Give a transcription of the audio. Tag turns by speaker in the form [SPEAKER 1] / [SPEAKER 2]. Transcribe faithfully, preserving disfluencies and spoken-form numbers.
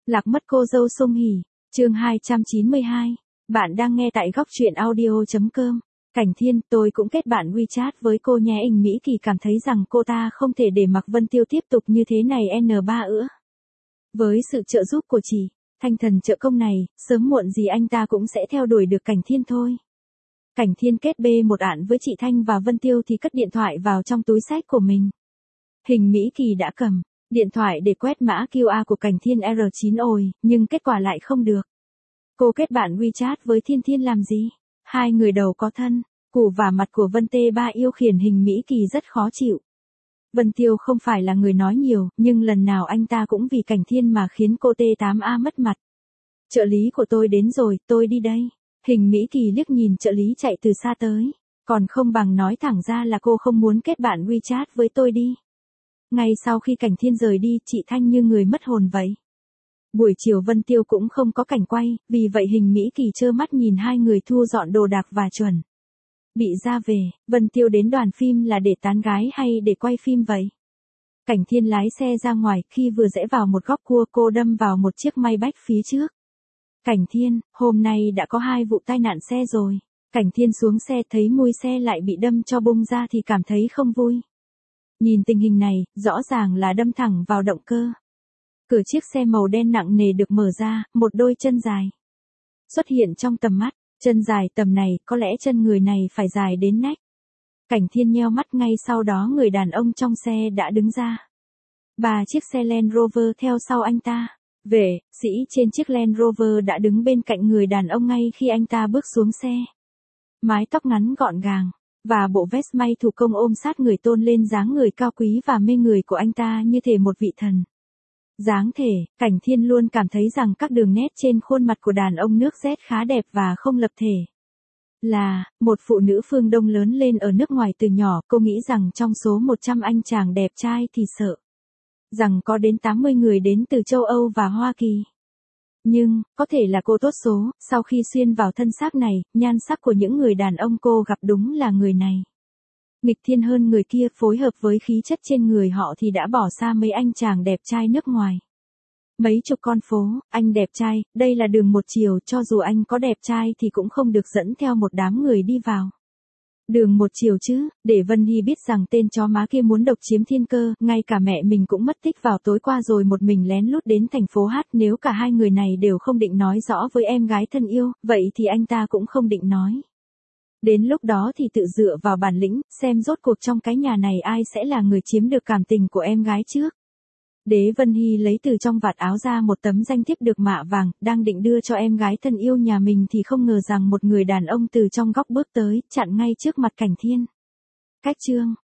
[SPEAKER 1] Lạc mất cô dâu Song Hỷ, chương hai trăm chín mươi hai. Bạn đang nghe tại góc truyện audio chấm com. Cảnh Thiên, tôi cũng kết bạn WeChat với cô nhé. Ình Mỹ Kỳ cảm thấy rằng cô ta không thể để Mạc Vân Tiêu tiếp tục như thế này en ba ữa. Với sự trợ giúp của chị, Thanh Thần trợ công này, sớm muộn gì anh ta cũng sẽ theo đuổi được Cảnh Thiên thôi. Cảnh Thiên kết bê một ạn với chị Thanh và Vân Tiêu thì cất điện thoại vào trong túi xách của mình. Hình Mỹ Kỳ đã cầm điện thoại để quét mã quy rờ của Cảnh Thiên R chín ồi, nhưng kết quả lại không được. Cô kết bạn WeChat với Thiên Thiên làm gì? Hai người đầu có thân, củ và mặt của Vân Tê Ba yêu khiến Hình Mỹ Kỳ rất khó chịu. Vân Tiêu không phải là người nói nhiều, nhưng lần nào anh ta cũng vì Cảnh Thiên mà khiến cô T tám A mất mặt. Trợ lý của tôi đến rồi, tôi đi đây. Hình Mỹ Kỳ liếc nhìn trợ lý chạy từ xa tới, còn không bằng nói thẳng ra là cô không muốn kết bạn WeChat với tôi đi. Ngay sau khi Cảnh Thiên rời đi, chị Thanh như người mất hồn vậy. Buổi chiều Vân Tiêu cũng không có cảnh quay, vì vậy Hình Mỹ Kỳ trơ mắt nhìn hai người thu dọn đồ đạc và chuẩn bị ra về. Vân Tiêu đến đoàn phim là để tán gái hay để quay phim vậy? Cảnh Thiên lái xe ra ngoài, khi vừa rẽ vào một góc cua cô đâm vào một chiếc Maybach phía trước. Cảnh Thiên, hôm nay đã có hai vụ tai nạn xe rồi. Cảnh Thiên xuống xe thấy mui xe lại bị đâm cho bung ra thì cảm thấy không vui. Nhìn tình hình này, rõ ràng là đâm thẳng vào động cơ. Cửa chiếc xe màu đen nặng nề được mở ra, một đôi chân dài xuất hiện trong tầm mắt. Chân dài tầm này, có lẽ chân người này phải dài đến nách. Cảnh Thiên nheo mắt, ngay sau đó người đàn ông trong xe đã đứng ra. Ba chiếc xe Land Rover theo sau anh ta. Vệ sĩ trên chiếc Land Rover đã đứng bên cạnh người đàn ông ngay khi anh ta bước xuống xe. Mái tóc ngắn gọn gàng và bộ vest may thủ công ôm sát người, tôn lên dáng người cao quý và mê người của anh ta như thể một vị thần. Dáng thể, Cảnh Thiên luôn cảm thấy rằng các đường nét trên khuôn mặt của đàn ông nước Z khá đẹp và không lập thể. Là một phụ nữ phương Đông lớn lên ở nước ngoài từ nhỏ, cô nghĩ rằng trong số một trăm anh chàng đẹp trai thì sợ rằng có đến tám mươi người đến từ châu Âu và Hoa Kỳ. Nhưng, có thể là cô tốt số, sau khi xuyên vào thân xác này, nhan sắc của những người đàn ông cô gặp đúng là người này. Nghịch thiên hơn người kia, phối hợp với khí chất trên người họ thì đã bỏ xa mấy anh chàng đẹp trai nước ngoài. Mấy chục con phố, anh đẹp trai, đây là đường một chiều, cho dù anh có đẹp trai thì cũng không được dẫn theo một đám người đi vào đường một chiều chứ. Để Vân Hy biết rằng tên chó má kia muốn độc chiếm thiên cơ, ngay cả mẹ mình cũng mất tích vào tối qua rồi một mình lén lút đến thành phố Hát. Nếu cả hai người này đều không định nói rõ với em gái thân yêu, vậy thì anh ta cũng không định nói. Đến lúc đó thì tự dựa vào bản lĩnh, xem rốt cuộc trong cái nhà này ai sẽ là người chiếm được cảm tình của em gái trước. Đế Vân Hy lấy từ trong vạt áo ra một tấm danh thiếp được mạ vàng, đang định đưa cho em gái thân yêu nhà mình thì không ngờ rằng một người đàn ông từ trong góc bước tới, chặn ngay trước mặt Cảnh Thiên. Cách chương